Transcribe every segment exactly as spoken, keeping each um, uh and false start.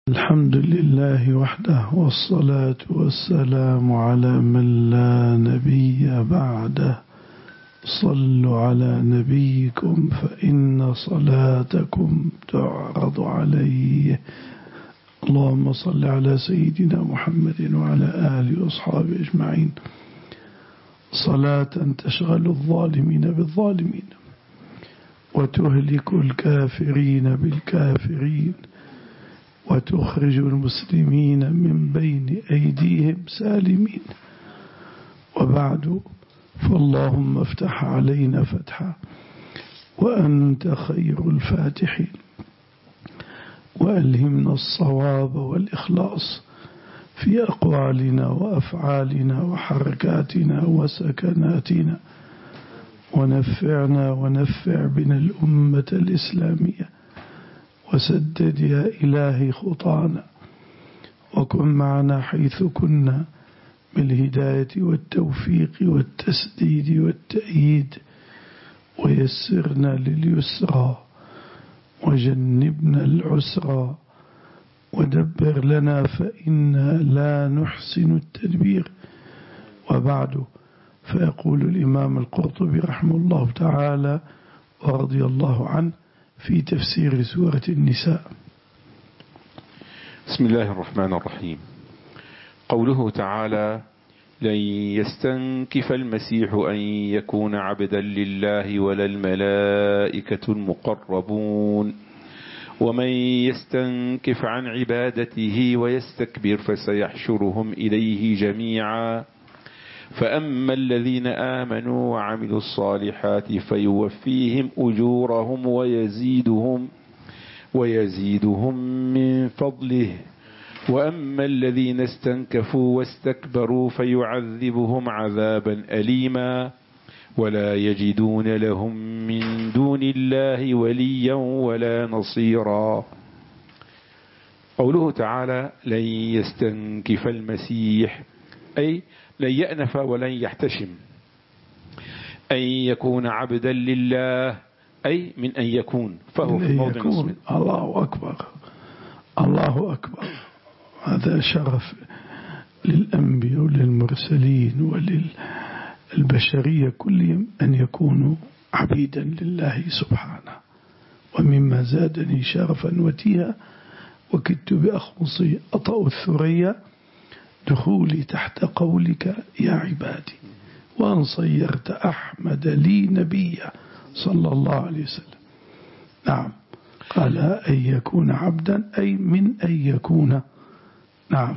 الحمد لله وحده، والصلاة والسلام على من لا نبي بعده. صلوا على نبيكم فإن صلاتكم تعرض عليه. اللهم صل على سيدنا محمد وعلى آله وأصحابه أجمعين صلاة تشغل الظالمين بالظالمين وتهلك الكافرين بالكافرين وتخرج المسلمين من بين أيديهم سالمين. وبعد، فاللهم افتح علينا فتحا وأنت خير الفاتحين، وألهمنا الصواب والإخلاص في أقوالنا وأفعالنا وحركاتنا وسكناتنا، ونفعنا ونفع بنا الأمة الإسلامية، وسدد يا إلهي خطانا، وكن معنا حيث كنا بالهداية والتوفيق والتسديد والتأييد، ويسرنا لليسرى وجنبنا العسرى، ودبر لنا فإنا لا نحسن التدبير. وبعد، فيقول الإمام القرطبي رحمه الله تعالى ورضي الله عنه في تفسير سورة النساء: بسم الله الرحمن الرحيم. قوله تعالى: لن يستنكف المسيح أن يكون عبدا لله ولا الملائكة المقربون، ومن يستنكف عن عبادته ويستكبر فسيحشرهم إليه جميعا. فأما الذين آمنوا وعملوا الصالحات فيوفيهم أجورهم ويزيدهم ويزيدهم من فضله، وأما الذين استنكفوا واستكبروا فيعذبهم عذابا أليما ولا يجدون لهم من دون الله وليا ولا نصيرا. قوله تعالى: لن يستنكف المسيح، أي لن يأنف ولن يحتشم أن يكون عبدا لله، أي من أن يكون، فهو في موضع نصب. الله أكبر، الله أكبر. هذا شرف للأنبياء وللمرسلين وللبشرية كلهم أن يكونوا عبيدا لله سبحانه. ومما زادني شرفا وتيها وكدت بأخمصي أطأ الثريا دخولي تحت قولك يا عبادي، وأن صيرت أحمد لي نبيا صلى الله عليه وسلم. نعم، قال أن يكون عبدا أي من أن يكون. نعم،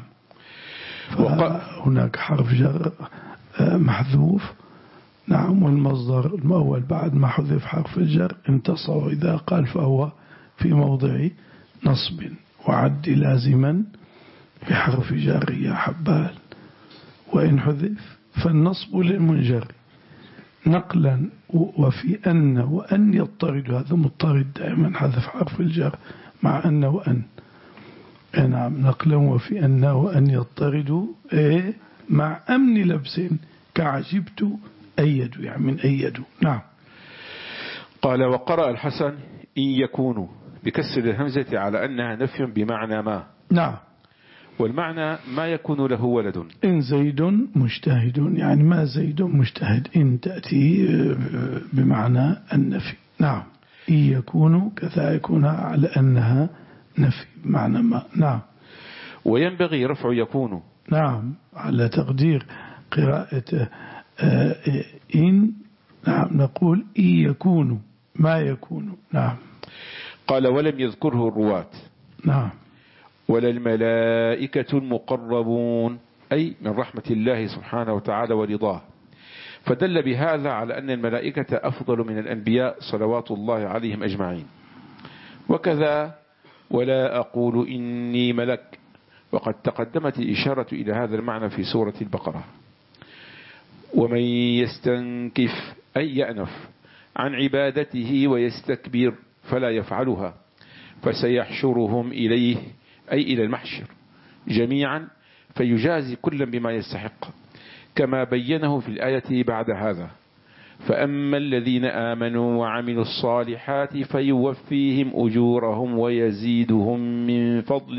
فهناك حرف جر محذوف. نعم، والمصدر المؤول بعد ما حذف حرف الجر انتصر، إذا قال فهو في موضع نصب. وعد لازما بحرف جر يا حبال، وإن حذف فالنصب للمنجر نقلا. وفي أن وأن يضطرد، هذا مضطرد دائما، حذف حرف الجر مع أن وأن. نعم، نقلا وفي أن وأن يضطرد إيه مع أمن لبس كعجبت أيد، يعني من أيد. نعم. قال: وقرأ الحسن: إن يكونوا بكسر الهمزة على أنها نفي بمعنى ما. نعم، والمعنى ما يكون له ولد. إن زيد مجتهد، يعني ما زيد مجتهد، إن تأتي بمعنى النفي. نعم، إن يكون كذا يكون على أنها نفي بمعنى ما. نعم. وينبغي رفع يكون. نعم، على تقدير قراءة إن. نعم، نقول إن يكون ما يكون. نعم. قال: ولم يذكره الرواة. نعم. ولا الملائكة المقربون، أي من رحمة الله سبحانه وتعالى ورضاه، فدل بهذا على أن الملائكة أفضل من الأنبياء صلوات الله عليهم أجمعين. وكذا ولا أقول إني ملك، وقد تقدمت الإشارة إلى هذا المعنى في سورة البقرة. ومن يستنكف أي يأنف عن عبادته ويستكبر فلا يفعلها فسيحشرهم إليه، أي إلى المحشر جميعا، فيجازي كلا بما يستحق، كما بينه في الآية بعد هذا: فأما الذين آمنوا وعملوا الصالحات فيوفيهم أجورهم ويزيدهم من فضله.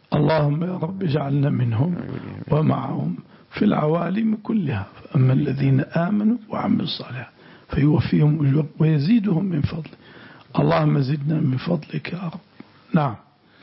اللهم يا رب اجعلنا منهم ومعهم في العوالم كلها. أما الذين آمنوا وعملوا الصالحات فيوفيهم أجورهم ويزيدهم من فضله. اللهم زدنا من فضلك يا رب. نعم.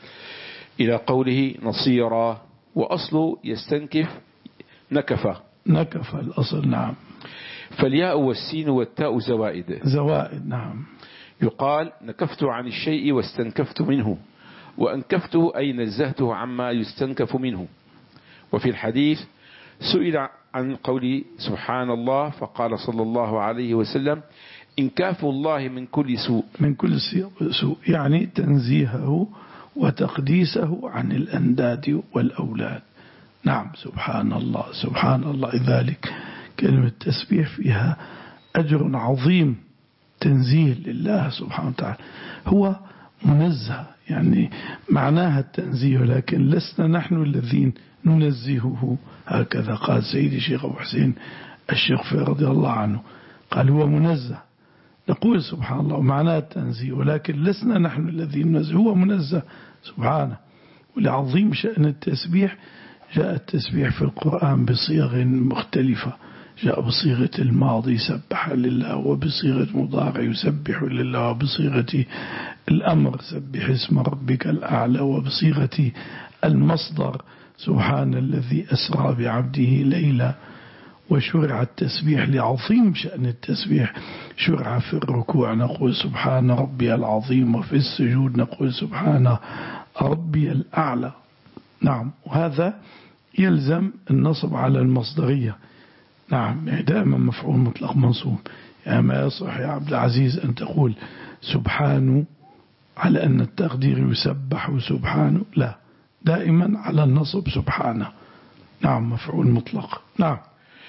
إلى قوله نصيرا، وأصله يستنكف نكفة. نكفة الأصل. نعم. فالياء والسين والتاء زوائد. زوائد. نعم. يقال نكفت عن الشيء واستنكفت منه، وأنكفته أي نزهته عما يستنكف منه. وفي الحديث سئل عن قول سبحان الله فقال صلى الله عليه وسلم إنكاف الله من كل سوء. من كل سوء يعني تنزيهه وتقديسه عن الأنداد والأولاد. نعم. سبحان الله سبحان الله. لذلك كلمة تسبيح فيها أجر عظيم، تنزيه لله سبحانه وتعالى. هو منزه يعني معناها التنزيه، لكن لسنا نحن الذين ننزهه. هكذا قال سيدي الشيخ أبو حسين الشيخ رضي الله عنه، قال هو منزه. نقول سبحان الله معناه التنزيه، ولكن لسنا نحن الذين ننزه، هو منزه سبحانه. ولعظيم شأن التسبيح جاء التسبيح في القرآن بصيغ مختلفة. جاء بصيغة الماضي سبح لله، وبصيغة مضارع يسبح لله، وبصيغة الأمر سبح اسم ربك الأعلى، وبصيغة المصدر سبحان الذي أسرى بعبده ليلا. وشرع التسبيح لعظيم شأن التسبيح، شرع في الركوع نقول سبحان ربي العظيم، وفي السجود نقول سبحان ربي الأعلى. نعم. وهذا يلزم النصب على المصدرية. نعم. يعني دائما مفعول مطلق منصوب. يعني ما يصح يا عبد العزيز أن تقول سبحانه على أن التقدير يسبح سبحانه، لا، دائما على النصب سبحانه. نعم. مفعول مطلق. نعم.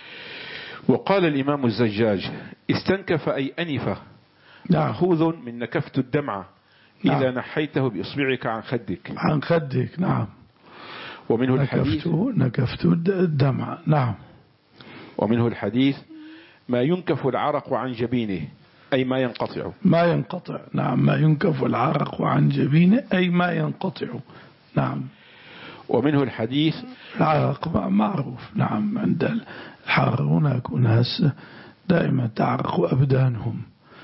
وقال الإمام الزجاج استنكف أي أنفة، مأخوذ من نكفت الدمعة إذا نعم. نحيته بإصبعك عن خدك. عن خدك. نعم. ومنه الحديث نكفت الدمعة. نعم. ومنه الحديث ما ينكف العرق عن جبينه أي ما ينقطع. ما ينقطع. نعم. ما ينكف العرق عن جبينه أي ما ينقطع. نعم. ومنه الحديث العرق معروف. نعم. عند الحر هناك أناس دائما تعرق أبدانهم.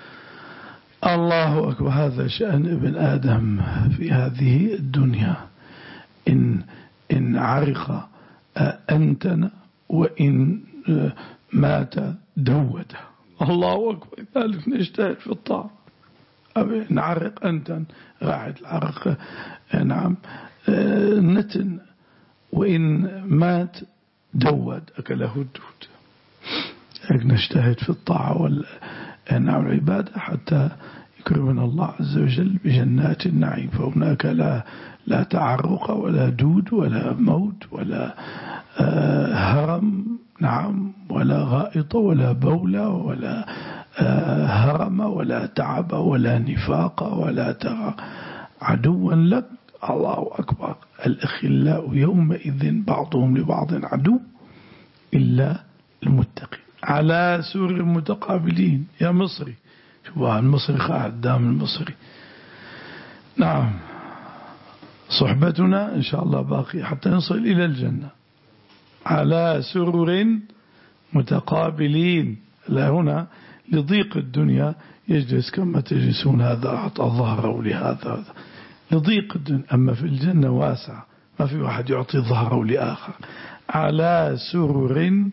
الله أكبر. هذا شأن ابن آدم في هذه الدنيا، إن إن عرق أنتن، وإن مات دود. الله أكبر. ذلك نجتهد في الطاعة. نعرق أنتن راعد العرق. نعم. نتن، وإن مات دود أكله الدود. نجتهد في الطاعة والعبادة حتى يكرمنا الله عز وجل بجنات النعيم، فهناك لا لا تعرق ولا دود ولا موت ولا هرم. نعم. ولا غائط ولا بولة ولا هرم ولا تعب ولا نفاق ولا ترى عدوا لك. الله أكبر. الأخلاء يومئذ بعضهم لبعض عدو إلا المتقين على سور المتقابلين. يا مصري، شوف المصري قاعد دام المصري. نعم. صحبتنا إن شاء الله باقي حتى نصل إلى الجنة على سرر متقابلين. لا هنا لضيق الدنيا يجلس كما تجلسون، هذا أعطى ظهره لهذا، لضيق الدنيا. أما في الجنة واسع، ما في واحد يعطي ظهره لآخر. على سرر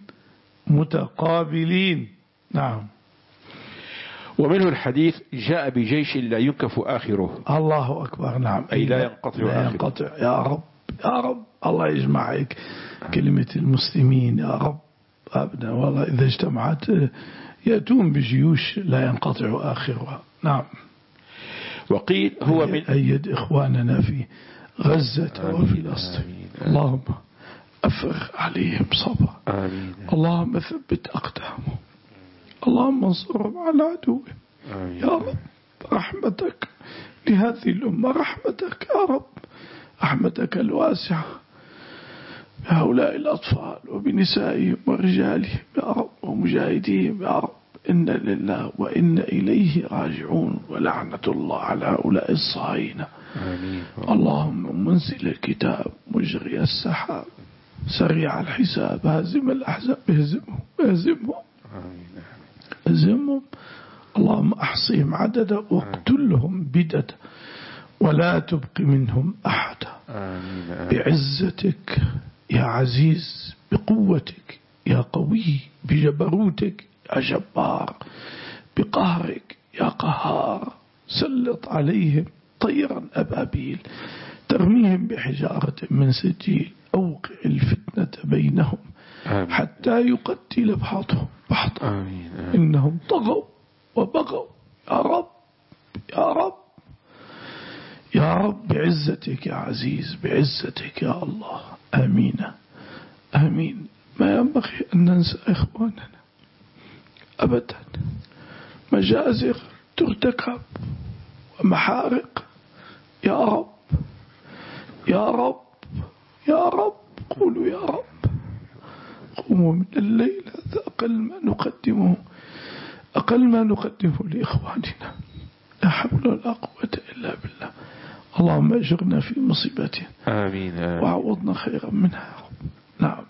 متقابلين. نعم. ومنه الحديث جاء بجيش لا ينكف آخره. الله أكبر. نعم. أي لا ينقطع لا آخره. ينقطع. يا رب يا رب الله يجمعك كلمة المسلمين يا رب أبدا. والله إذا اجتمعت يأتون بجيوش لا ينقطع آخرها. نعم. وقيل هو من أيد إخواننا في غزة وفي الأسطر. اللهم أفرغ عليهم صبر. آمين. اللهم ثبت أقدامهم. اللهم انصرهم على عدوهم. يا رب رحمتك لهذه الأمة، رحمتك يا رب، رحمتك الواسعة بهؤلاء الأطفال وبنسائهم ورجالهم يا رب ومجاهديهم يا رب. إنا لله وإنا إليه راجعون، ولعنة الله على هؤلاء الصهاينة آمين. اللهم منزل الكتاب مجري السحاب سريع الحساب هازم الأحزاب اهزمهم اهزمهم اهزمهم. اللهم أحصهم عددا واقتلهم بددا ولا تبق منهم أحدا. بعزتك يا عزيز، بقوتك يا قوي، بجبروتك يا جبار، بقهرك يا قهار. سلط عليهم طيرا أبابيل ترميهم بحجارة من سجيل. أوقع الفتنة بينهم آمين. حتى يقتل بعضهم بعضا. آمين. آمين. إنهم طغوا وبغوا يا رب يا رب يا رب، بعزتك يا عزيز، بعزتك يا الله. آمين آمين. ما ينبغي أن ننسى إخواننا أبدا. مجازر ترتكب ومحارق يا رب يا رب يا رب. قولوا يا رب. قوموا من الليل، هذا أقل ما نقدمه أقل ما نقدمه لإخواننا. لا حول ولا قوة إلا بالله. اللهم أجرنا في مصيبتنا. آمين, آمين. وعوضنا خيرا منها. نعم.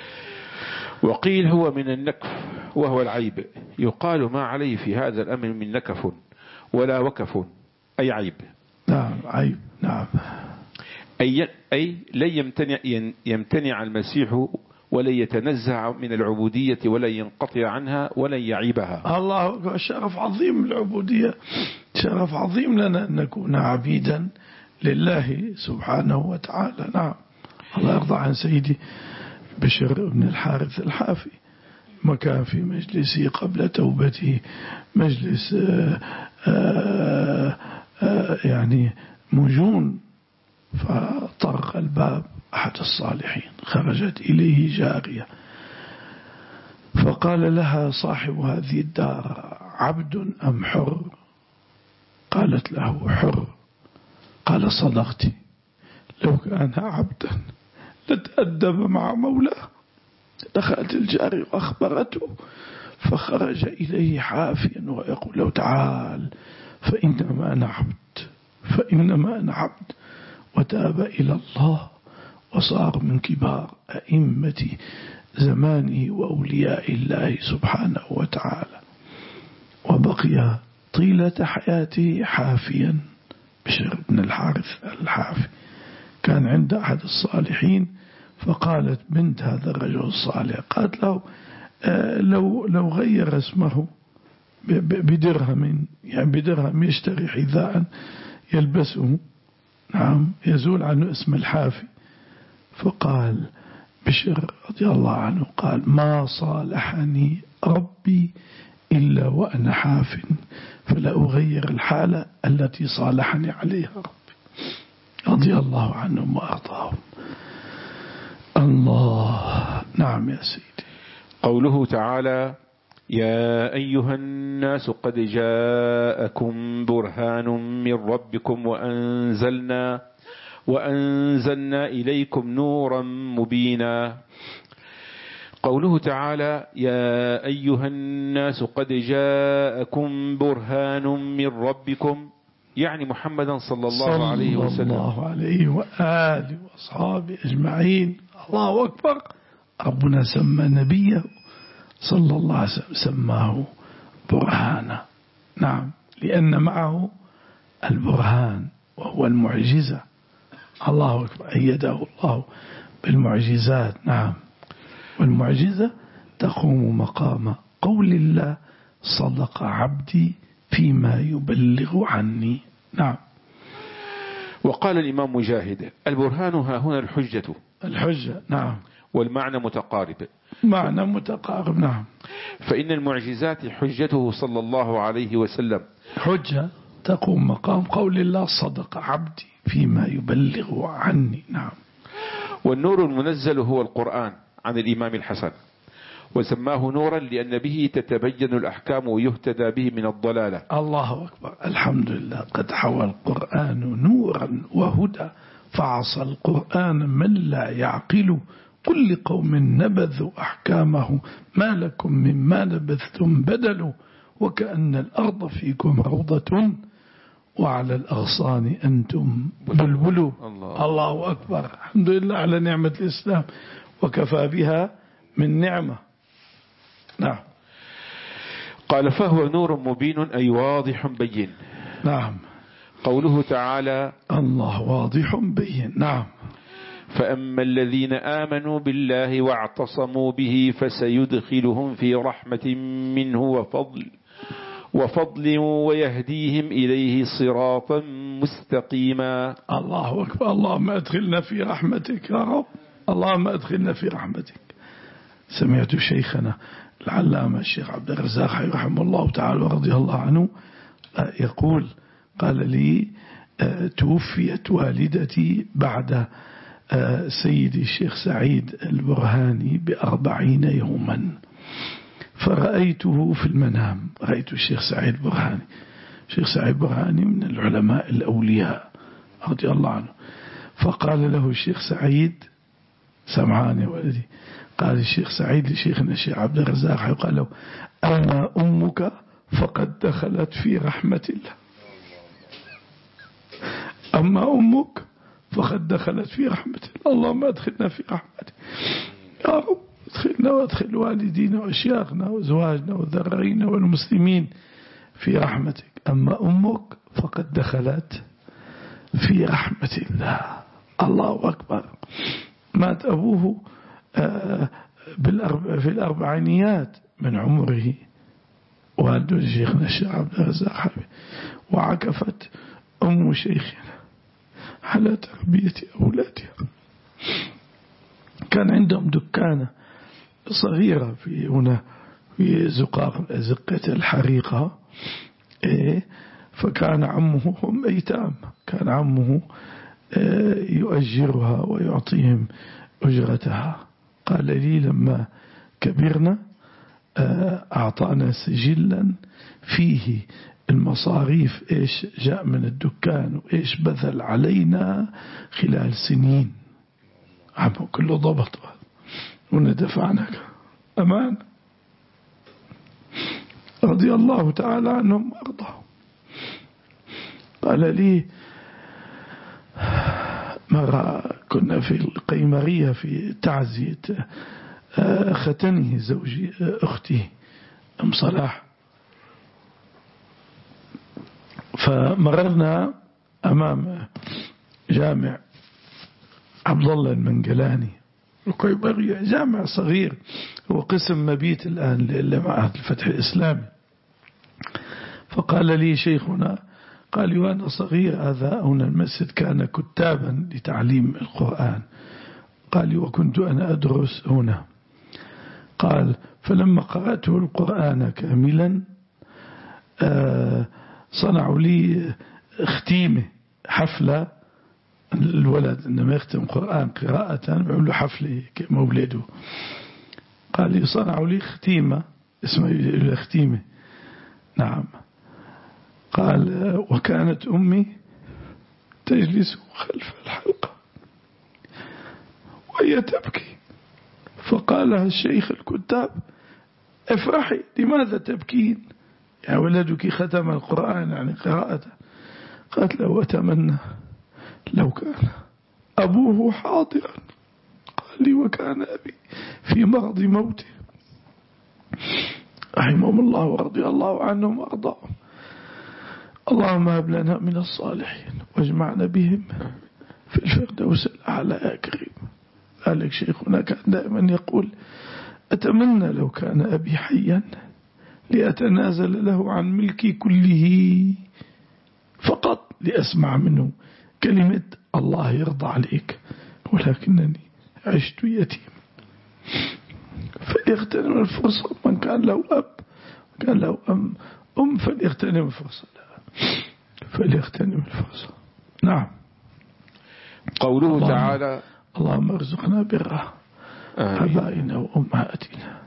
وقيل هو من النكف وهو العيب. يقال ما عليه في هذا الأمر من نكف ولا وكف، أي عيب. نعم عيب. نعم. أي, أي لن يمتنع, يمتنع المسيح ولن يتنزع من العبودية ولن ينقطع عنها ولن يعيبها. الله، شرف عظيم العبودية، شرف عظيم لنا أن نكون عبيدا لله سبحانه وتعالى. نعم. الله يرضى عن سيدي بشر بن الحارث الحافي، ما كان في مجلسه قبل توبته مجلس آآ آآ آآ يعني مجون، فطرق الباب أحد الصالحين، خرجت إليه جارية فقال لها صاحب هذه الدار: عبد أم حر؟ قالت له: حر. قال: صدقت، لو كان عبدا لتأدب مع مولاه. دخلت الجارية وأخبرته، فخرج إليه حافيا ويقول له: تعال فإنما أنا عبد فإنما أنا عبد. وتاب إلى الله وصار من كبار أئمة زمانه وأولياء الله سبحانه وتعالى، وبقي طيلة حياته حافيا. بشر بن الحارث الحافي كان عند أحد الصالحين، فقالت بنت هذا الرجل الصالح، قالت له: آه لو لو غير اسمه بدرهم، يعني بدرهم يشتري حذاء يلبسه، نعم، يزول عنه اسم الحافي. فقال بشر رضي الله عنه، قال: ما صالحني ربي إلا وأنا حاف، فلا أغير الحالة التي صالحني عليها ربي. رضي الله عنهم وأرضاهم. الله. نعم يا سيدي. قوله تعالى: يا أيها الناس قد جاءكم برهان من ربكم وأنزلنا وأنزلنا إليكم نورا مبينا. قوله تعالى: يا أيها الناس قد جاءكم برهان من ربكم، يعني محمدا صلى الله عليه وسلم، صلى الله عليه وآله وأصحابه أجمعين. الله أكبر. ربنا سمى نبيه صلى الله عليه وسلم، سماه برهانا. نعم، لأن معه البرهان وهو المعجزة. الله أكبر. أيده الله بالمعجزات. نعم. والمعجزة تقوم مقام قول الله: صدق عبدي فيما يبلغ عني. نعم. وقال الإمام مجاهد: البرهان ها هنا الحجة. الحجة. نعم. والمعنى متقارب. معنى متقارب. نعم. فإن المعجزات حجته صلى الله عليه وسلم، حجة تقوم مقام قول الله: صدق عبدي فيما يبلغ عني. نعم. والنور المنزل هو القرآن عن الإمام الحسن، وسماه نورا لأن به تتبين الأحكام ويهتدى به من الضلالة. الله أكبر. الحمد لله. قد حوى القرآن نورا وهدى، فعصى القرآن من لا يعقل. كل قوم نبذوا أحكامه، ما لكم مما نبذتم بدل. وكأن الأرض فيكم روضة وعلى الأغصان أنتم بلبلوا. الله, الله أكبر. الحمد لله على نعمة الإسلام وكفى بها من نعمة. نعم. قال فهو نور مبين أي واضح بين. نعم. قوله تعالى الله واضح بين. نعم. فأما الذين آمنوا بالله واعتصموا به فسيدخلهم في رحمة منه وفضل وفضل ويهديهم إليه صراطا مستقيما. الله أكبر. اللهم أدخلنا في رحمتك يا رب. اللهم أدخلنا في رحمتك. سمعت شيخنا العلامة الشيخ عبد الرزاق رحمه الله تعالى ورضي الله عنه يقول قال لي توفيت والدتي بعد سيدي الشيخ سعيد البرهاني بأربعين يوما، فرأيته في المنام. رأيت الشيخ سعيد البرهاني. الشيخ سعيد البرهاني من العلماء الأولياء رضي الله عنه. فقال له الشيخ سعيد سمعان يا ولدي، قال الشيخ سعيد لشيخنا الشيخ عبد الرزاق قال له أما أمك فقد دخلت في رحمة الله. أما أمك فقد دخلت في رحمة الله. اللهم أدخلنا في رحمتك يا رب. ادخلنا وادخل والدينا وأشياخنا وزواجنا وذرارينا والمسلمين في رحمتك. أما أمك فقد دخلت في رحمة الله. الله أكبر. مات أبوه في الأربعينيات من عمره والد شيخنا الشيخ عبد الرزاق، وعكفت أم شيخنا على تربية أولادها. كان عندهم دكانة صغيرة في هنا في زقاق زقة الحريقة، فكان عمه هم أيتام، كان عمه يؤجرها ويعطيهم أجرتها. قال لي لما كبرنا أعطانا سجلا فيه المصاريف إيش جاء من الدكان وإيش بذل علينا خلال سنين، عمه كله ضبط وندفعنا أمان. رضي الله تعالى عنهم وأرضاهم. قال لي مرة كنا في القيمرية في تعزية ختنه زوجي أختي أم صلاح، فمررنا أمام جامع عبد الله المنقلاني القيمرية، جامع صغير هو قسم مبيت الآن لمعهد الفتح الإسلامي. فقال لي شيخنا، قال لي وأنا صغير هذا هنا المسجد كان كتابا لتعليم القرآن، قال لي وكنت أنا أدرس هنا. قال فلما قرأته القرآن كاملا صنعوا لي ختيمة حفلة، الولد إنما يختم قرآن قراءة بيعمل له حفلة كمولده. قال لي صنعوا لي ختيمة اسمها ختيمة. نعم. قال وكانت أمي تجلس خلف الحلقة وهي تبكي، فقال لها الشيخ الكتاب افرحي لماذا تبكين يا ولدك ختم القرآن يعني قراءته. قالت له أتمنى لو كان أبوه حاضرا. قال لي وكان أبي في مرض موته رحمهم الله ورضي الله عنهم وأرضاهم. اللهم هب لنا من الصالحين واجمعنا بهم في الفردوس الأعلى يا كريم. ذلك شيخنا كان دائما يقول أتمنى لو كان أبي حيا لأتنازل له عن ملكي كله فقط لأسمع منه كلمة الله يرضى عليك، ولكنني عشت يتيم. فليغتنم الفرصة من كان له أب كان له أم, أم فليغتنم الفرصة فليغتنم الفرصة. نعم. قوله اللهم تعالى اللهم ارزقنا بره آبائنا وأمهاتنا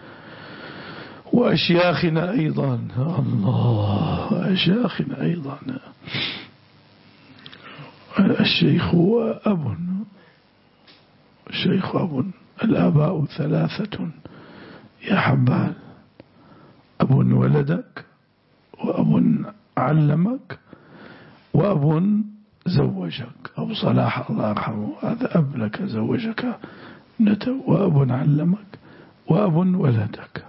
وأشياخنا أيضا. الله وأشياخنا أيضا. الشيخ هو أب، الشيخ أب، الآباء ثلاثة يا حبان: أب ولدك، وأب علمك، وأب زوجك، أبو صلاح الله يرحمه، هذا أب لك زوجك ابنته، وأب علمك، وأب ولدك.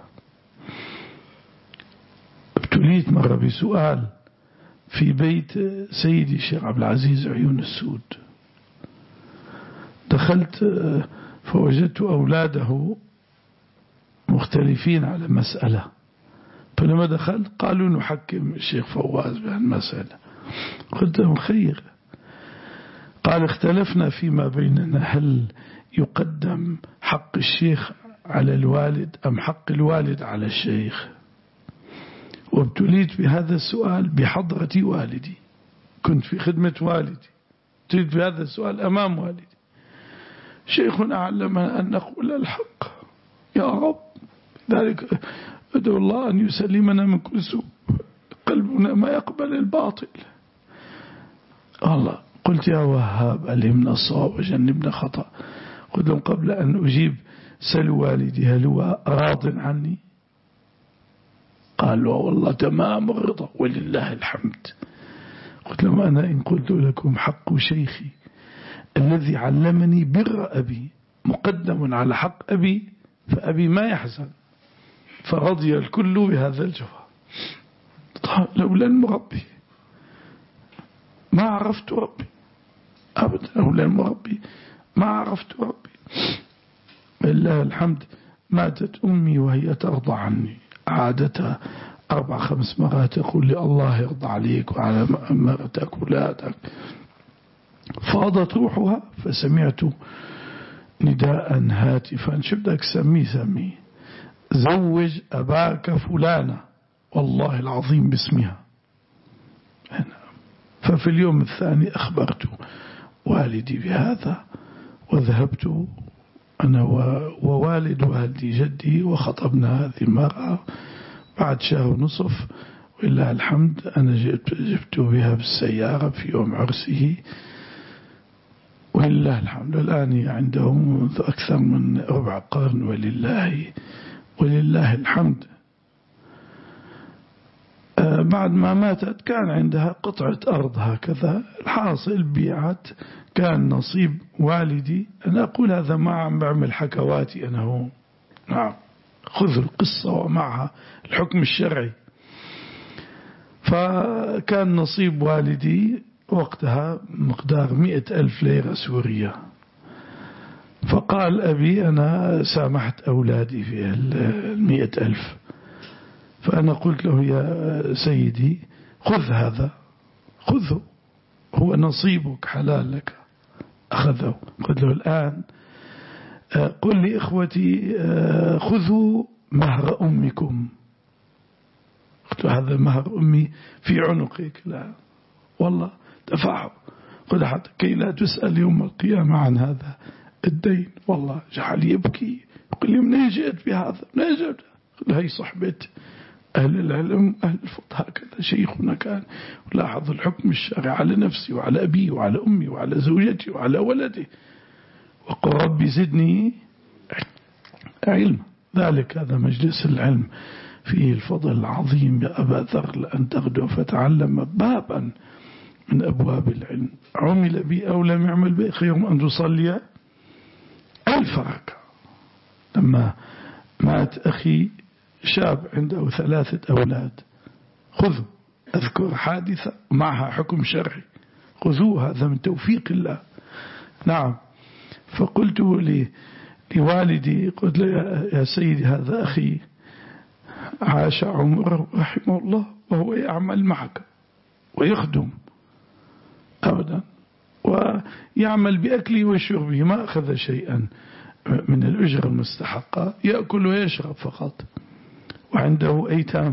ابتليت مرة بسؤال في بيت سيدي الشيخ عبد العزيز عيون السود، دخلت فوجدت أولاده مختلفين على مسألة، فلما دخلت قالوا نحكم الشيخ فواز بهالمسألة، قلت لهم خير. قال اختلفنا فيما بيننا، هل يقدم حق الشيخ على الوالد أم حق الوالد على الشيخ؟ وابتليت بهذا السؤال بحضرة والدي، كنت في خدمة والدي، ابتليت بهذا السؤال أمام والدي. شيخنا علمنا أن نقول الحق يا رب، ذلك أدعو الله أن يسلمنا من كل سوء، قلبنا ما يقبل الباطل. الله قلت يا وهاب ألهمنا الصواب وجنبنا خطأ. قلت لهم قبل أن أجيب سلوا والدي هل هو راض عني؟ قالوا والله تمام الرضا ولله الحمد. قلت لهم أنا إن قلت لكم حق شيخي الذي علمني بر أبي مقدم على حق أبي، فأبي ما يحزن، فرضي الكل بهذا الجواب. لولا المربي ما عرفت ربي أبدا، لولا المربي ما عرفت ربي. لله الحمد. ماتت أمي وهي ترضى عني، عادتها أربع خمس مرات تقول لي الله يرضى عليك وعلى مرتك ولادك. فاضت روحها فسمعت نداء هاتفا، شو بدك سميه سميه، زوج أباك فلانة، والله العظيم باسمها. ففي اليوم الثاني أخبرت والدي بهذا، وذهبت أنا ووالد والدي جدي وخطبنا هذه المرأة بعد شهر ونصف، ولله الحمد أنا جبت, جبت بها بالسيارة في يوم عرسه، ولله الحمد. الآن عندهم أكثر من ربع قرن، ولله ولله الحمد. بعد ما ماتت كان عندها قطعة أرض هكذا، الحاصل بيعت، كان نصيب والدي. أنا أقول هذا ما عم بعمل حكواتي أنا هو، نعم خذ القصة ومعها الحكم الشرعي. فكان نصيب والدي وقتها مقدار مئة ألف ليرة سورية. فقال أبي أنا سامحت أولادي في المئة ألف. فأنا قلت له يا سيدي خذ هذا، خذه، هو نصيبك حلال لك. أخذه. قلت له الآن قل لإخوتي خذوا مهر أمكم. قلت له هذا مهر أمي في عنقك. لا والله دفعه. قل حتى كي لا تسأل يوم القيامة عن هذا الدين. والله جعل يبكي، يقول لي من جئت بهذا، من جئت. قل هي صحبة أهل العلم أهل الفقه، هكذا شيخنا كان. ولاحظ الحكم الشرعي على نفسي وعلى أبي وعلى أمي وعلى زوجتي وعلى ولدي، وقل ربي زدني علم. ذلك هذا مجلس العلم فيه الفضل العظيم يا أبا ذر، لأن تغدو فتعلم بابا من أبواب العلم. عمل بي أو لم يعمل بي خير أن تصلي ألف ركعة. لما مات أخي شاب عنده ثلاثة أولاد، خذوا، أذكر حادثة معها حكم شرعي، خذوه، هذا من توفيق الله. نعم. فقلت لي لوالدي، قلت له يا سيدي هذا أخي عاش عمره رحمه الله وهو يعمل معك ويخدم أبدا، ويعمل بأكله وشربه، ما أخذ شيئا من الأجر المستحقة، يأكل ويشرب فقط، وعنده أيتام.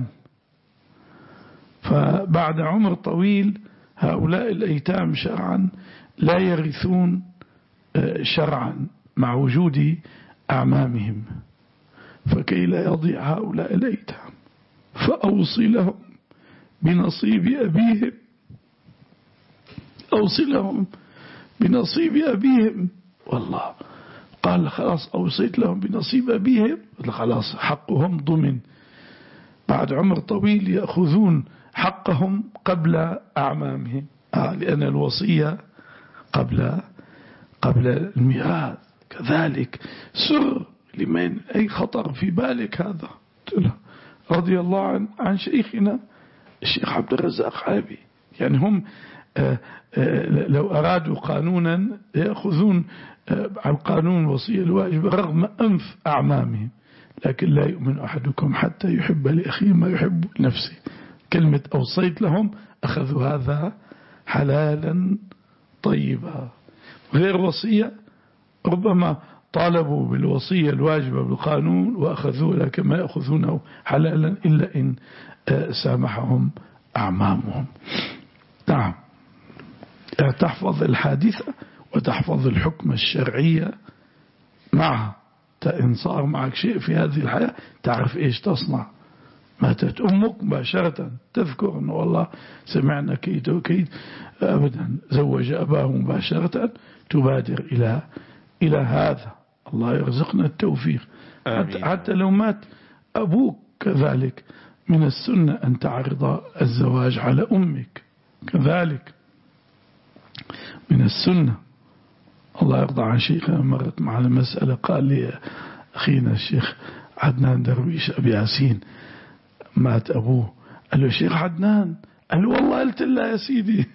فبعد عمر طويل هؤلاء الأيتام شرعا لا يرثون شرعا مع وجود أعمامهم، فكي لا يضيع هؤلاء الأيتام فأوصي لهم بنصيب أبيهم، أوصي لهم بنصيب أبيهم. والله قال خلاص أوصيت لهم بنصيب أبيهم، خلاص حقهم ضمن. بعد عمر طويل يأخذون حقهم قبل أعمامهم. آه لأن الوصية قبل قبل الميراث. كذلك سر لمن أي خطر في بالك هذا رضي الله عن, عن شيخنا الشيخ عبد الرزاق عابي. يعني هم آآ آآ لو أرادوا قانونا يأخذون عن قانون الوصية الواجبة رغم أنف أعمامهم، لكن لا يؤمن أحدكم حتى يحب لأخيه ما يحب لنفسه. كلمة أوصيت لهم أخذوا هذا حلالا طيبا. غير وصية ربما طالبوا بالوصية الواجبة بالقانون وأخذوه، لكن ما يأخذونه حلالا إلا إن سامحهم أعمامهم. نعم، تحفظ الحادثة وتحفظ الحكم الشرعية معها. إن صار معك شيء في هذه الحياة تعرف إيش تصنع. ماتت أمك مباشرة تذكر أنه والله سمعنا كيد وكيد، أبدا زوج أباه مباشرة تبادر إلى إلى هذا. الله يرزقنا التوفيق. حتى, حتى لو مات أبوك كذلك من السنة أن تعرض الزواج على أمك، كذلك من السنة. الله يرضى عن شيخنا مرت معنا مسألة، قال لي أخينا الشيخ عدنان درويش أبي ياسين مات أبوه، قال له الشيخ عدنان، قال له والله قلت له يا سيدي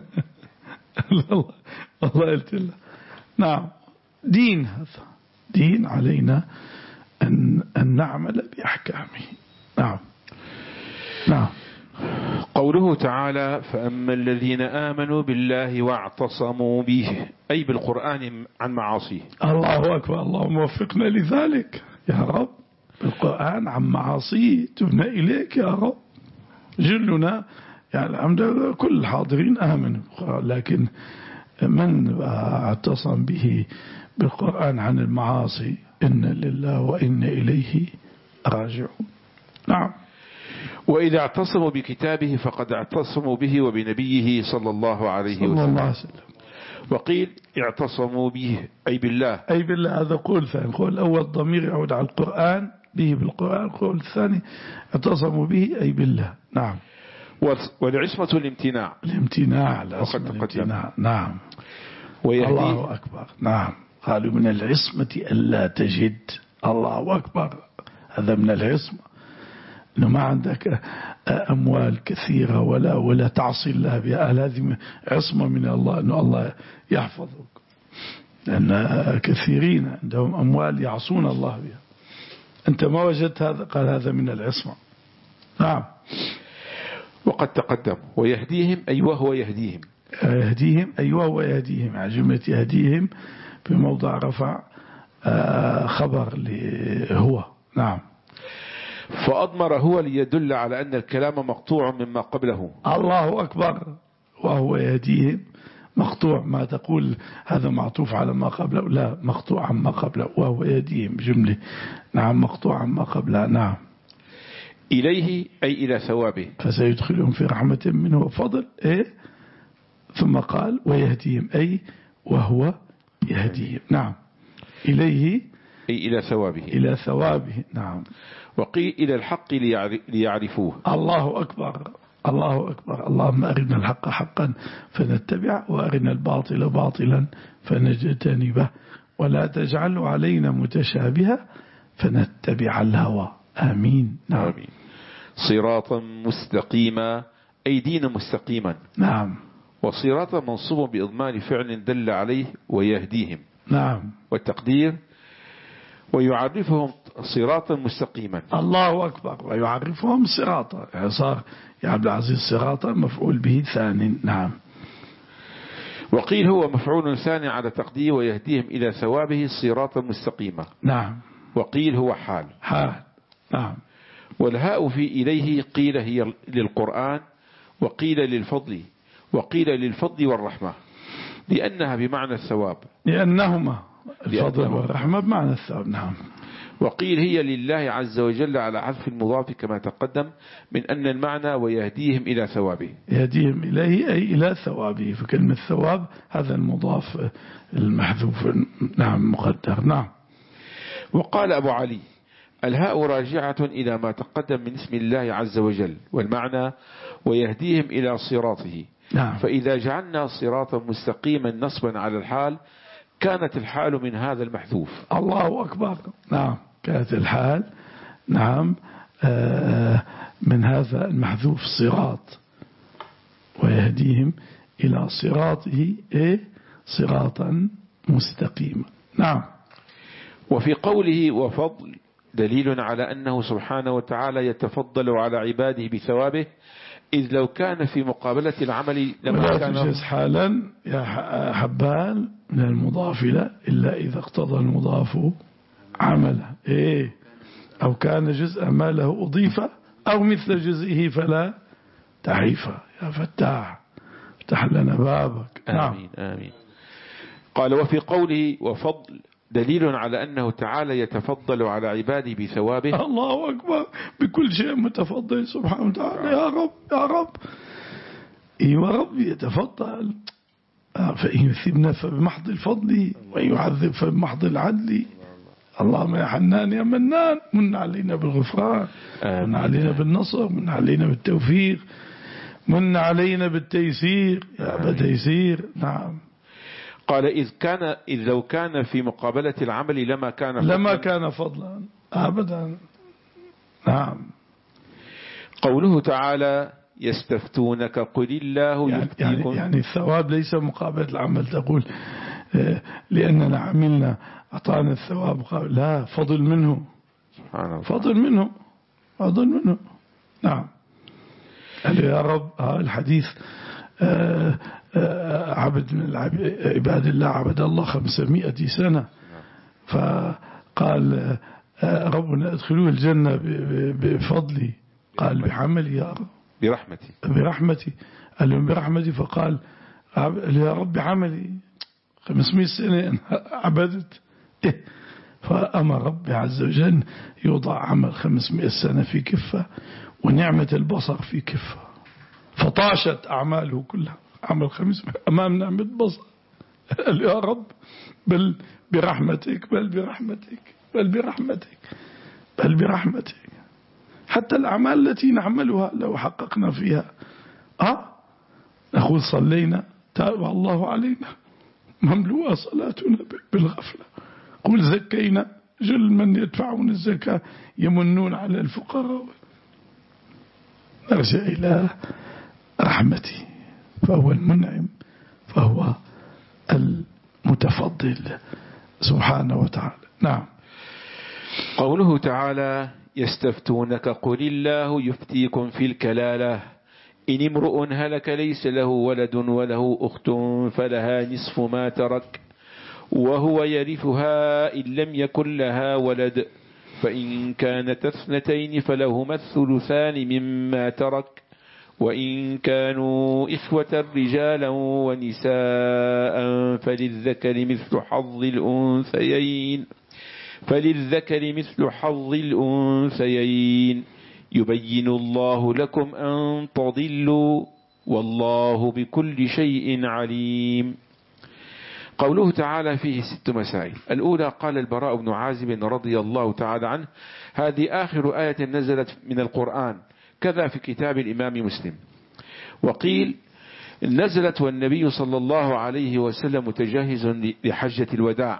والله قلت له. نعم، دين، هذا دين علينا أن, أن نعمل بأحكامه. نعم نعم. قوله تعالى فأما الذين آمنوا بالله واعتصموا به، أي بالقرآن عن معاصيه. الله أكبر، اللهم وفقنا لذلك يا رب. بالقرآن عن معاصيه تبنى إليك يا رب. جلنا يعني الحمد لله كل الحاضرين آمنوا، لكن من اعتصم به بالقرآن عن المعاصي إن لله وإن إليه راجعون. نعم. وإذا اعتصموا بكتابه فقد اعتصموا به وبنبيه صلى الله عليه وسلم, صلى الله عليه وسلم. وقيل اعتصموا به أي بالله. أي بالله، هذا قول ثاني. قول الأول ضمير يعود على القرآن، به بالقرآن. قول الثاني اعتصموا به أي بالله. نعم. والعصمة الامتناع. الامتناع العصمة الامتناع. نعم. الله أكبر. نعم، قالوا من العصمة ألا تجد. الله أكبر، هذا من العصمة، إنه ما عندك أموال كثيرة ولا ولا تعصي الله بها. هذه عصمة من الله، إنه الله يحفظك، لأن كثيرين عندهم أموال يعصون الله بها. أنت ما وجدت هذا، قال هذا من العصمة. نعم. وقد تقدم ويهديهم أي وهو يهديهم. يهديهم أي وهو يهديهم. عجمة يهديهم في موضع رفع خبر لهو. نعم. فأضمر هو ليدل على أن الكلام مقطوع مما قبله. الله أكبر. وهو يهديهم مقطوع، ما تقول هذا معطوف على ما قبله، لا، مقطوع عما قبله. وهو يهديهم جملة. نعم، مقطوع عما قبله. نعم. إليه أي إلى ثوابه. فسيدخلهم في رحمة منه وفضل. إيه؟ ثم قال ويهديهم أي وهو يهديهم. نعم. إليه أي إلى ثوابه. إلى ثوابه. نعم. وقيل إلى الحق ليعرفوه. الله أكبر. الله أكبر. اللهم أرنا الحق حقا فنتبع، وأرنا الباطل باطلا فنجتنبه، ولا تجعله علينا متشابها فنتبع الهوى. آمين. نعم. آمين. صراطا مستقيما أي دين مستقيما. نعم. وصراطا منصوب بإضمان فعل دل عليه ويهديهم. نعم. والتقدير ويعرفهم صراطا مستقيما. الله أكبر. ويعرفهم صراطا، يعني صار يا عبد العزيز صراطا مفعول به ثاني. نعم. وقيل هو مفعول ثاني على تقدير ويهديهم إلى ثوابه صراطا مستقيما. نعم. وقيل هو حال. حال. نعم. والهاء في إليه قيل هي للقرآن، وقيل للفضل، وقيل للفضل والرحمة، لأنها بمعنى الثواب. لأنهما الفضل والرحمة بمعنى الثواب. نعم. وقيل هي لله عز وجل على حذف المضاف كما تقدم، من أن المعنى ويهديهم إلى ثوابه. يهديهم إليه أي إلى ثوابه، فكلمة ثواب هذا المضاف المحذوف. نعم، مقدر. نعم. وقال أبو علي الهاء راجعة إلى ما تقدم من اسم الله عز وجل، والمعنى ويهديهم إلى صراطه، نعم. فإذا جعلنا صراطا مستقيما نصبا على الحال كانت الحال من هذا المحذوف. الله أكبر. نعم كانت الحال نعم آه من هذا المحذوف صراط، ويهديهم إلى صراطه إيه صراطا مستقيما. نعم. وفي قوله وفضل دليل على أنه سبحانه وتعالى يتفضل على عباده بثوابه، إذ لو كان في مقابلة العمل لما كان ولا تجز حالا يا حبان من المضاف له إلا إذا اقتضى المضاف عمله إيه أو كان جزء ما له أضيف أو مثل جزئه فلا تعريف. يا فتاح افتح لنا بابك. آمين آمين. قال وفي قوله وفضل دليل على أنه تعالى يتفضل على عباده بثوابه. الله أكبر. بكل شيء متفضل سبحانه وتعالى. يا رب يا رب ايوه رب يتفضل. فإن يثبنا فبمحض الفضل وإن يعذب فبمحض العدل. اللهم يا حنان يا منان من علينا بالغفران، من علينا بالنصر، من علينا بالتوفيق، من علينا بالتيسير يا أبا تيسير. نعم. قال إذ كان إذ لو كان في مقابلة العمل لما كان فضلا لما كان فضلا أبدا. نعم. قوله تعالى يستفتونك قل الله يعني, يفتيكم. يعني, يعني الثواب ليس مقابلة العمل تقول لأننا عملنا أعطانا الثواب قال لا فضل منه فضل منه فضل منه. نعم. قال يا رب الحديث عبد من عباد الله عبد الله خمسمائة سنة فقال ربنا ادخلوه الجنة بفضلي قال بعملي يا رب برحمتي برحمتي قال لهم برحمتي فقال يا رب عملي خمسمائة سنة عبدت إيه فأمر ربي عز وجل يوضع عمل خمسمائة سنة في كفة ونعمة البصر في كفة فطاشت أعماله كلها عمل خمسمائة أمام نعمة بصر. قال يا رب بل برحمتك بل برحمتك بل برحمتك بل برحمتك. حتى الأعمال التي نعملها لو حققنا فيها أه نقول صلينا تاب الله علينا مملوءة صلاتنا بالغفلة. قل زكينا جل من يدفعون الزكاة يمنون على الفقراء. نرجع إلى رحمتي فهو المنعم فهو المتفضل سبحانه وتعالى. نعم. قوله تعالى يستفتونك قل الله يفتيكم في الكلالة إن امرؤ هلك ليس له ولد وله أخت فلها نصف ما ترك وهو يرثها إن لم يكن لها ولد فإن كانت اثنتين فلهما الثلثان مما ترك وإن كانوا إخوة رجالا ونساء فللذكر مثل حظ الأنثيين فللذكر مثل حظ الأنثيين يبين الله لكم أن تضلوا والله بكل شيء عليم. قوله تعالى فيه ست مسائل. الأولى قال البراء بن عازب رضي الله تعالى عنه هذه آخر آية نزلت من القرآن كذا في كتاب الإمام مسلم. وقيل نزلت والنبي صلى الله عليه وسلم متجهز لحجة الوداع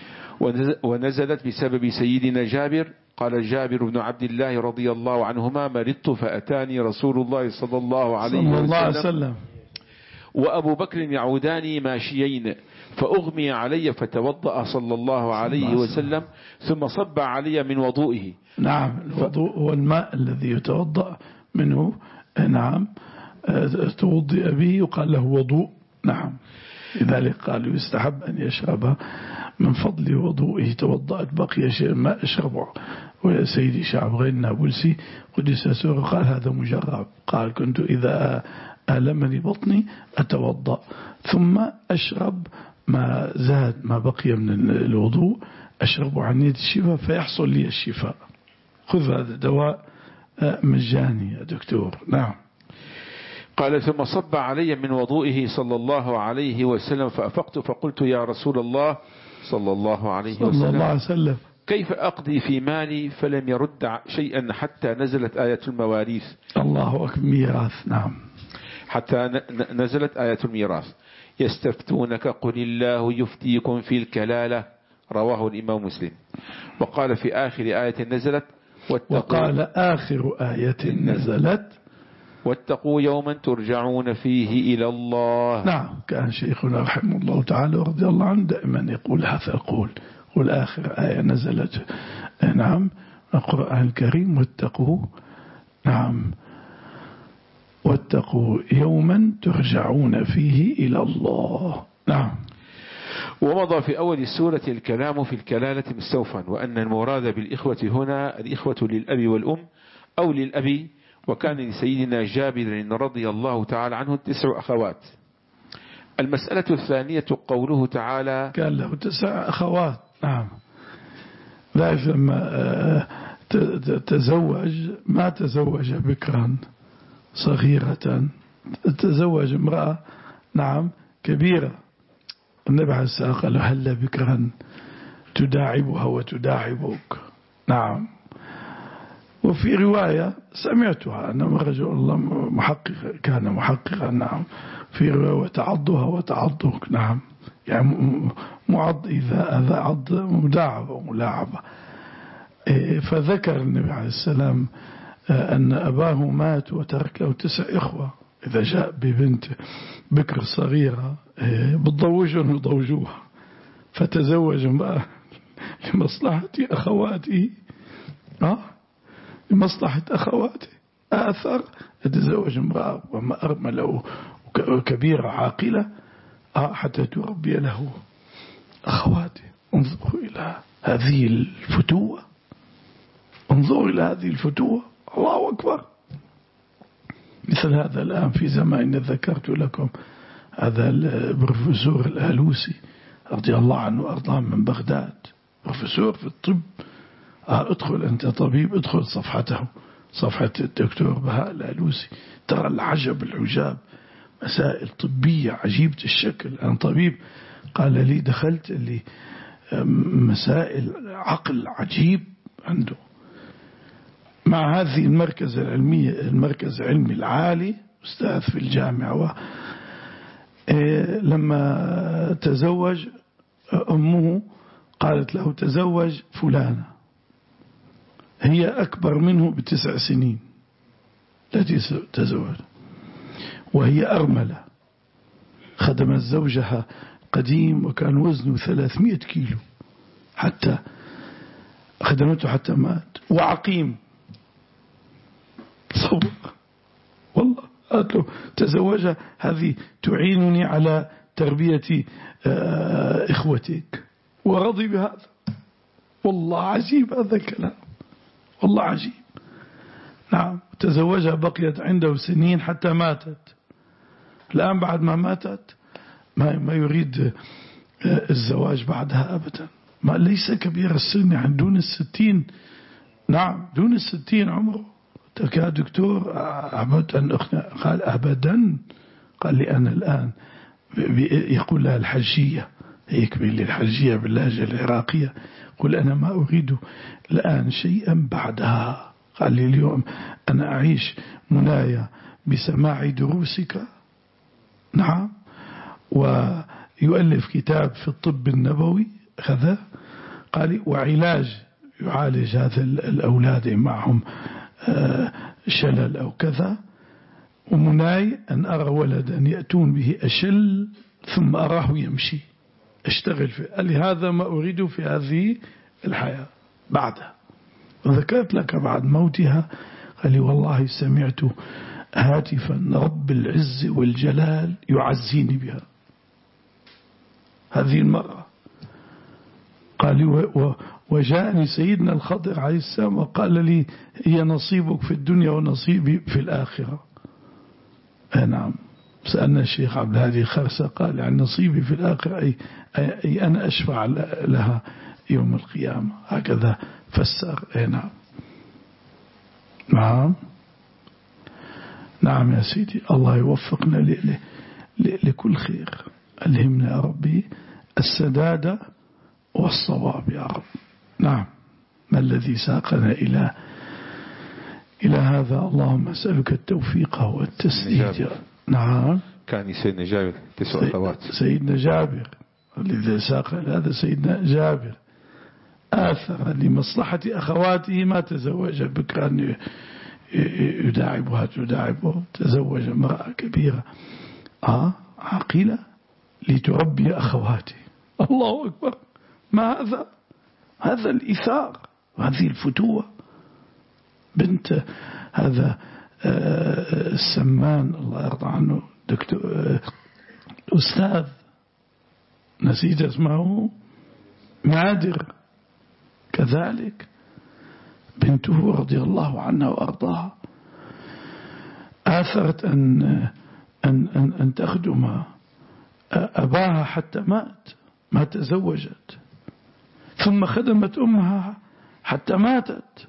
ونزلت بسبب سيدنا جابر. قال جابر بن عبد الله رضي الله عنهما مرضت فأتاني رسول الله صلى الله عليه وسلم, وسلم وأبو بكر يعوداني ماشيين فأغمي علي فتوضأ صلى الله عليه وسلم ثم صب علي من وضوئه. نعم. الوضوء هو الماء الذي يتوضأ منه. نعم. توضئ به يقال له وضوء. نعم. لذلك قالوا يستحب أن يشرب من فضل وضوئه توضأت بقي شيء ما أشربه. وسيدي شعب غير نابلسي قدس سورة قال هذا مجرب. قال كنت إذا ألمني بطني أتوضأ ثم أشرب ما زاد ما بقي من الوضوء أشرب عن يد الشفاء فيحصل لي الشفاء. خذ هذا دواء مجاني يا دكتور. نعم. قال ثم صب علي من وضوئه صلى الله عليه وسلم فأفقت فقلت يا رسول الله صلى الله عليه صلى وسلم, الله عليه وسلم كيف أقضي في مالي فلم يرد شيئا حتى نزلت آية المواريث. الله أكبر. ميراث. نعم. حتى نزلت آية الميراث. يستفتونك قل الله يفتيكم في الكلالة، رواه الإمام مسلم. وقال في آخر آية نزلت وقال آخر آية نزلت واتقوا يوما ترجعون فيه إلى الله. نعم، كان شيخنا رحمه الله تعالى ورضي الله عنه دائما يقول هذا القول، قل آخر آية نزلت نعم القرآن الكريم واتقوا نعم واتقوا يوما ترجعون فيه إلى الله. نعم. ومضى في أول السورة الكلام في الكلالة مستوفا، وأن المراد بالإخوة هنا الإخوة للأب والأم أو للأب. وكان لسيدنا جابر رضي الله تعالى عنه تسع أخوات. المسألة الثانية قوله تعالى كان له تسع أخوات. نعم. ذلك لما تزوج ما تزوج بكرا صغيرة، تزوج امرأة نعم كبيرة. النبي عليه الصلاة والسلام قال هل بكرا تداعبها وتداعبك. نعم. وفي رواية سمعتها أن رجل الله محقق كان محققا نعم في رواية وتعضها وتعضك. نعم، يعني معض إذا أذا عض مداعبة وملاعبة. فذكر النبي عليه السلام أن أباه مات وترك له تسع إخوة. إذا جاء ببنت بكر صغيرة بتضوجهم يضوجوها، فتزوج امرأة لمصلحة أخواته أه؟ لمصلحة أخواته آثر يتزوج امرأة وما أرمله كبيرة عاقلة أه حتى تربي له أخواته. انظروا إلى هذه الفتوة، انظروا إلى هذه الفتوة. الله أكبر. مثل هذا الآن في زمان ذكرت لكم هذا البروفيسور الآلوسي رضي الله عنه وأرضاه من بغداد، بروفيسور في الطب. آه ادخل أنت طبيب، ادخل صفحته، صفحة الدكتور بهاء الآلوسي، ترى العجب العجاب، مسائل طبية عجيبة الشكل. أنا طبيب قال لي دخلت لي مسائل عقل عجيب عنده. مع هذه المركز العلمي المركز العلمي العالي، أستاذ في الجامعة. لما تزوج أمه قالت له تزوج فلانة، هي أكبر منه بتسع سنين التي تزوج، وهي أرملة، خدمت زوجها قديم وكان وزنه ثلاثمائة كيلو، حتى خدمته حتى مات، وعقيم. صور والله. قالت له تزوجها، هذه تعينني على تربية إخوتك، ورضي بهذا. والله عجيب هذا الكلام، والله عجيب. نعم. تزوجها بقيت عنده سنين حتى ماتت. الآن بعد ما ماتت ما ما يريد الزواج بعدها أبدا. ما ليس كبير السن، يعني دون الستين. نعم دون الستين عمره. تكاد دكتور أعبد أن أخنى. قال أبدا. قال لي أنا الآن يقول لها الحجية، يكمل لي الحجية باللهجة العراقية. قل أنا ما أريد الآن شيئا بعدها. قال لي اليوم أنا أعيش منايا بسماع دروسك. نعم. ويؤلف كتاب في الطب النبوي كذا. قال لي وعلاج يعالج هذا الأولاد معهم شلل أو كذا، ومناي أن أرى ولدا يأتون به أشل ثم أراه يمشي أشتغل فيه. قال لي هذا ما أريد في هذه الحياة بعدها. وذكرت لك بعد موتها قال لي والله سمعت هاتفا رب العز والجلال يعزيني بها هذه المرأة. قال لي وجاءني سيدنا الخضر عليه السلام وقال لي هي نصيبك في الدنيا ونصيبي في الآخرة. نعم. سألنا الشيخ عبد الهادي الخرسة قال يعني نصيبي في الآخرة أي, أي أنا أشفع لها يوم القيامة. هكذا فسر. نعم. نعم. نعم يا سيدي. الله يوفقنا ل ل ل لكل خير. ألهمنا يا ربي السداد والصواب يا رب. نعم. ما الذي ساقنا إلى إلى هذا؟ اللهم أسألك التوفيق والتسديد نعم. كان سيدنا جابر تسع أخوات. سيدنا جابر الذي ساق هذا سيدنا جابر آثر لمصلحة أخواته ما تزوج بكرا يداعبها تداعبه، تزوج امرأة كبيرة آه عاقلة لتربي أخواته. الله أكبر. ما هذا؟ هذا الإثار وهذه الفتوة. بنت هذا السمان الله يرضى عنه دكتور أستاذ نسيت اسمه مادر، كذلك بنته رضي الله عنها وأرضاها آثرت أن, أن, أن, أن تخدم أباها حتى مات، ما تزوجت، ثم خدمت أمها حتى ماتت.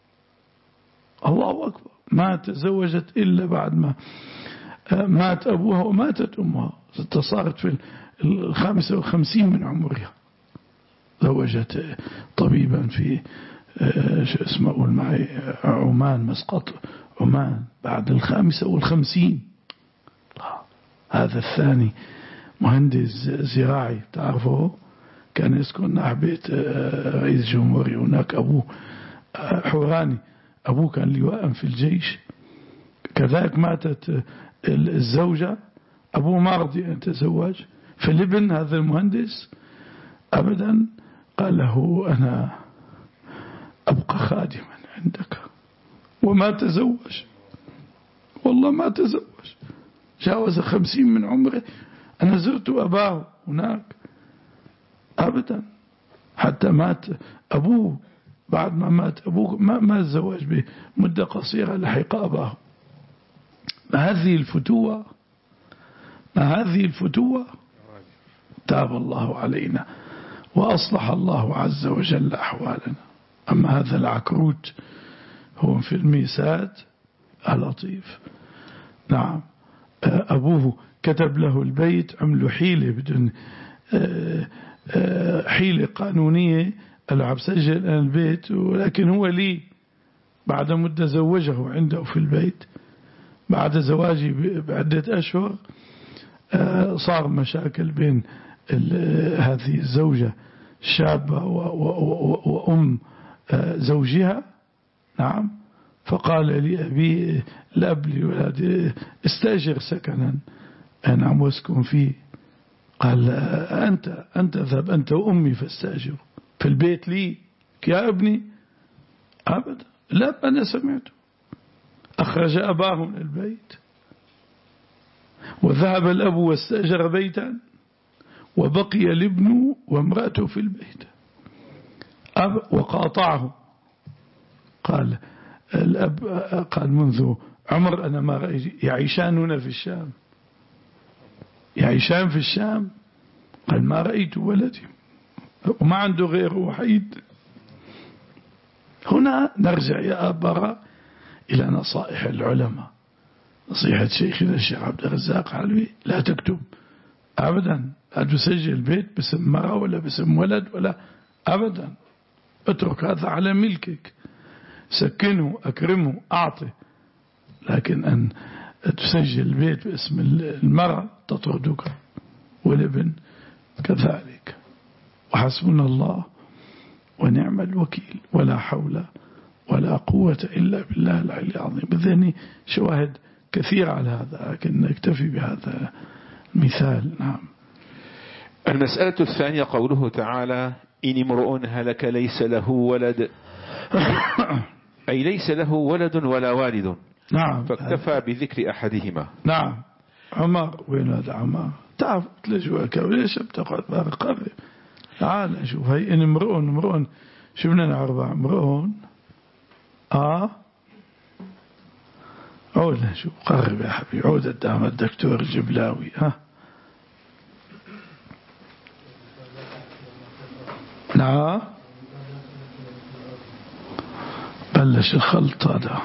الله أكبر. ما تزوجت إلا بعد ما مات أبوها وماتت أمها، صارت في الخامسة والخمسين من عمرها. زوجت طبيبا في شو اسمه أقول معي عمان، مسقط عمان، بعد الخامسة والخمسين. هذا الثاني مهندس زراعي تعرفه، كان يسكن نحو بيت رئيس الجمهورية هناك. أبوه حوراني، أبوه كان لواء في الجيش. كذلك ماتت الزوجة، أبوه ما رضي أن يتزوج، فالابن هذا المهندس أبدا قال له أنا أبقى خادما عندك، وما تزوج. والله ما تزوج، جاوز خمسين من عمره. أنا زرت أباه هناك أبدا حتى مات أبوه. بعد ما مات أبوه ما ما تزوج بمدة قصيرة لحق أباه. ما هذه الفتوة؟ ما هذه الفتوة؟ تاب الله علينا وأصلح الله عز وجل أحوالنا. أما هذا العكروت هو في الميسات اللطيف. نعم. أبوه كتب له البيت، عملوا حيلة بدون حيلة قانونية، ألعب سجل البيت، ولكن هو لي بعد مدة زوجه عنده في البيت. بعد زواجي بعدة أشهر صار مشاكل بين هذه الزوجة الشابة وأم زوجها. نعم. فقال لي أبي الأب لولادي استأجر سكنا أنا عم أسكن فيه. قال أنت أنت ذهب أنت وأمي فاستأجر في البيت لي يا ابني. أبدا لا، أنا سمعته. أخرج أباه من البيت وذهب الأب واستأجر بيتا وبقي الابن وامرأته في البيت. أب وقاطعه. قال الأب قال منذ عمر أنا ما رأيت يعيشان هنا في الشام، يعيشان في الشام. قال ما رأيت ولدي وما عنده غيره وحيد. هنا نرجع يا أبرا إلى نصائح العلماء. نصيحة شيخنا الشيخ عبد الرزاق علوي لا تكتب أبدا، لا تسجل البيت باسم مرأة ولا باسم ولد ولا أبدا. اترك هذا على ملكك، سكنه أكرمه أعطه، لكن أن تسجل البيت باسم المرأة تطردك والابن كذلك. وحسبنا الله ونعم الوكيل، ولا حول ولا قوة إلا بالله العلي العظيم. بذهني شواهد كثيرة على هذا، لكن نكتفي بهذا المثال. نعم. المسألة الثانية قوله تعالى إن امرؤ هلك ليس له ولد أي ليس له ولد ولا والد. نعم. فاكتفى بذكر أحدهما. نعم. عمر وين هذا عمر؟ تعرف تلجوك وليش بتقعد قرب؟ تعال نشوف. هي إن امرؤ امرؤ شفنا نعرف امرؤ. آه عود نشوف. قرب يا حبيبي، عود قدام الدكتور الجبلاوي. ها نعم. بلش الخلط هذا.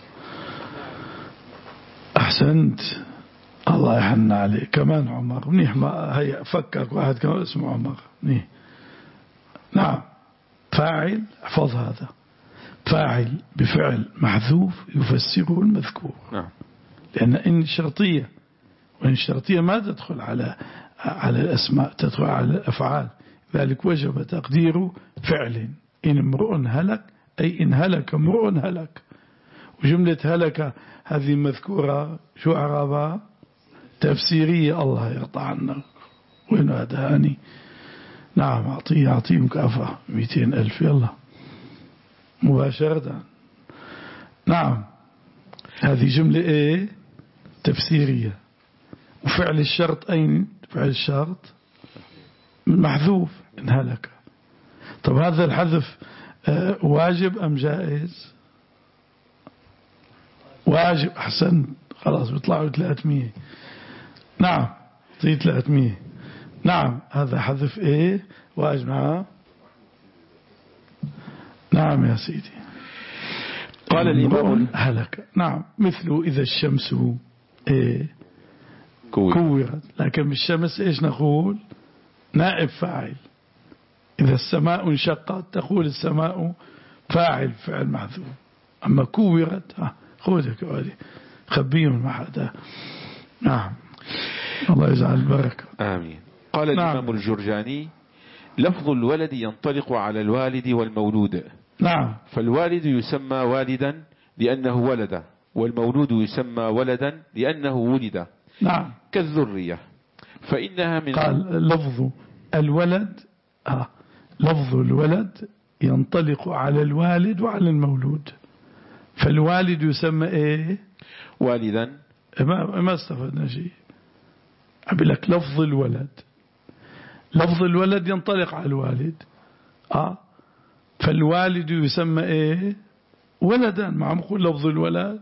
أحسنت، الله يحن عليه. كمان عمر منيح. ما هي فكك واحد كمان اسمه عمر منيح. نعم. فاعل، احفظ هذا، فاعل بفعل محذوف يفسره المذكور. نعم. لأن إن شرطية وإن الشرطية ما تدخل على على الأسماء، تدخل على الأفعال، ذلك وجب تقدير فعل. إن امرؤ هلك أي إن هلك امرؤ هلك. وجملة هلك هذه مذكورة شو أعرابها؟ تفسيرية. الله يرضى عنا. وين هذا هاني؟ نعم أعطيه أعطيه مكافأة مئتين ألف يلا مباشرة. نعم هذه جملة إيه؟ تفسيرية. وفعل الشرط أين؟ فعل الشرط محذوف إن هلك. طب هذا الحذف واجب أم جائز؟ واجب. أحسن خلاص بيطلعوا ثلاثمية. نعم طيب ثلاثمية. نعم هذا حذف إيه؟ واجب. نعم نعم يا سيدي. قال الإمام هلك. نعم مثل إذا الشمس إيه؟ كورت. لكن بالشمس إيش نقول؟ نائب فاعل. إذا السماء انشقت تقول السماء فاعل فعل محذوف. أما كورت ها خذك وادي خبيهم مع هذا. نعم الله يجعل البركة. آمين. قال نعم. الإمام الجرجاني لفظ الولد ينطلق على الوالد والمولود. نعم. فالوالد يسمى والدا لأنه ولد، والمولود يسمى ولدا لأنه ولد. نعم. كالذرية فإنها من قال لفظ الولد آه لفظ الولد ينطلق على الوالد وعلى المولود. فالوالد يسمى ايه؟ والدا. ما, ما استفدنا شيء. أقول لك لفظ الولد لفظ الولد ينطلق على الوالد آه فالوالد يسمى ايه؟ ولدا. ما عم نقول لفظ الولد،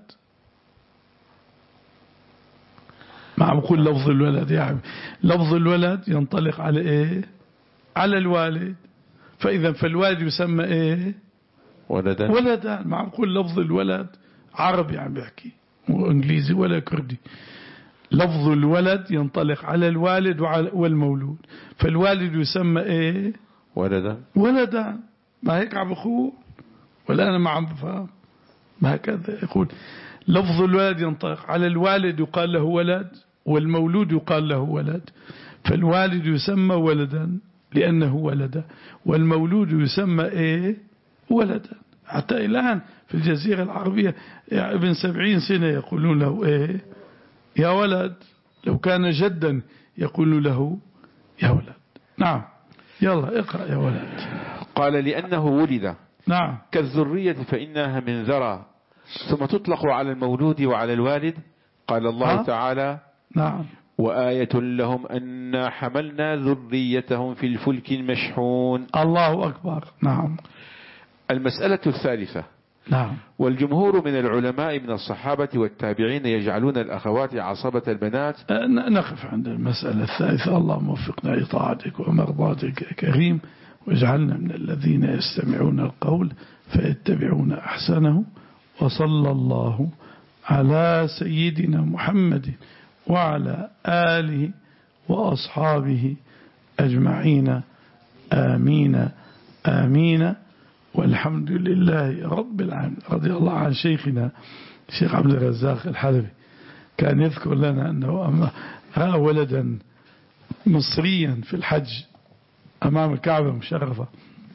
ما عم نقول لفظ الولد يا حبيبي. لفظ الولد ينطلق على ايه؟ على الوالد. فإذا فالوالد يسمى ايه؟ ولدا. ولدا. ما عم نقول لفظ الولد عربي عم بحكي مو انجليزي ولا كردي. لفظ الولد ينطلق على الوالد والمولود. فالوالد يسمى ايه؟ ولدا. ولدا. ما هيك عم بقول ولا انا ما عم بفهم؟ ما هكذا يقول. لفظ الولد ينطلق على الوالد يقال له ولد، والمولود يقال له ولد. فالوالد يسمى ولدا لأنه ولد، والمولود يسمى ايه؟ ولدا. حتى الآن في الجزيرة العربية يعني ابن سبعين سنة يقولون له ايه؟ يا ولد. لو كان جدا يقول له يا ولد. نعم يلا اقرأ يا ولد. قال لأنه ولد. نعم. كالذرية فإنها من ذرى ثم تطلق على المولود وعلى الوالد. قال الله ها؟ تعالى نعم وآية لهم أن حملنا ذريتهم في الفلك المشحون. الله أكبر. نعم. المسألة الثالثة. نعم. والجمهور من العلماء من الصحابة والتابعين يجعلون الأخوات عصبة البنات. نقف عند المسألة الثالثة. الله موفقنا لطاعتك ومرضاتك يا كريم، واجعلنا من الذين يستمعون القول فيتبعون أحسنه. وصلى الله على سيدنا محمد وعلى آله وأصحابه أجمعين. آمين آمين. والحمد لله رب العالمين. رضي الله عن شيخنا الشيخ عبد الرزاق الحلبي، كان يذكر لنا أنه رأى ولدا مصريا في الحج أمام الكعبة مشرفة،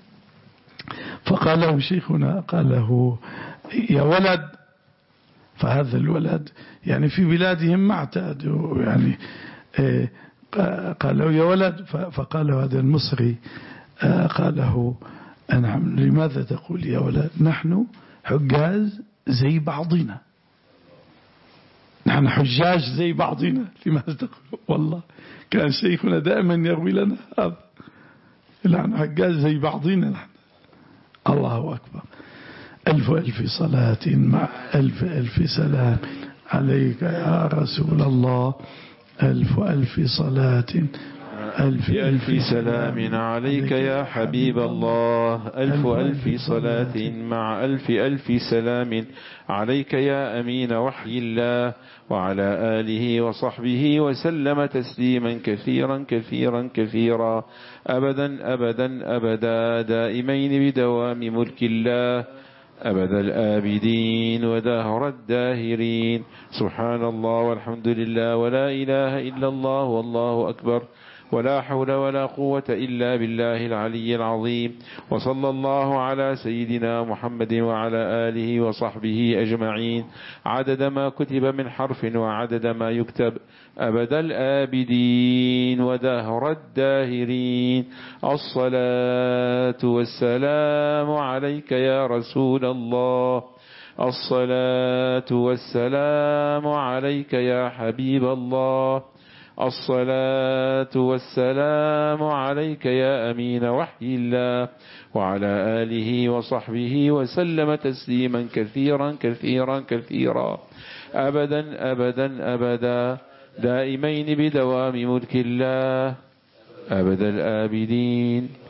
فقال له شيخنا قال له يا ولد. فهذا الولد يعني في بلادهم ما اعتادوا يعني قال له يا ولد. فقال له هذا المصري قال له نعم لماذا تقول يا ولد؟ نحن حجاج زي بعضنا. نحن حجاج زي بعضنا. لماذا تقول؟ والله كان شيخنا دائما يروي لنا هذا. نحن حجاج زي بعضنا نحن. الله أكبر. ألف ألف صلاة مع ألف ألف سلام عليك يا رسول الله. ألف ألف صلاة ألف ألف سلام عليك يا حبيب الله. ألف ألف صلاة مع ألف ألف سلام عليك يا أمين وحي الله، وعلى آله وصحبه وسلم تسليما كثيرا كثيرا كثيرا أبدا أبدا أبدا دائمين بدوام ملك الله. أبد الآبدين ودهر الداهرين. سبحان الله والحمد لله ولا إله إلا الله والله أكبر ولا حول ولا قوة إلا بالله العلي العظيم. وصلى الله على سيدنا محمد وعلى آله وصحبه أجمعين عدد ما كتب من حرف وعدد ما يكتب أبد الآبدين ودهر الداهرين. الصلاة والسلام عليك يا رسول الله، الصلاة والسلام عليك يا حبيب الله، الصلاة والسلام عليك يا أمين وحي الله، وعلى آله وصحبه وسلم تسليما كثيرا كثيرا كثيرا أبدا أبدا أبدا دائمين بدوام ملك الله أبد الآبدين.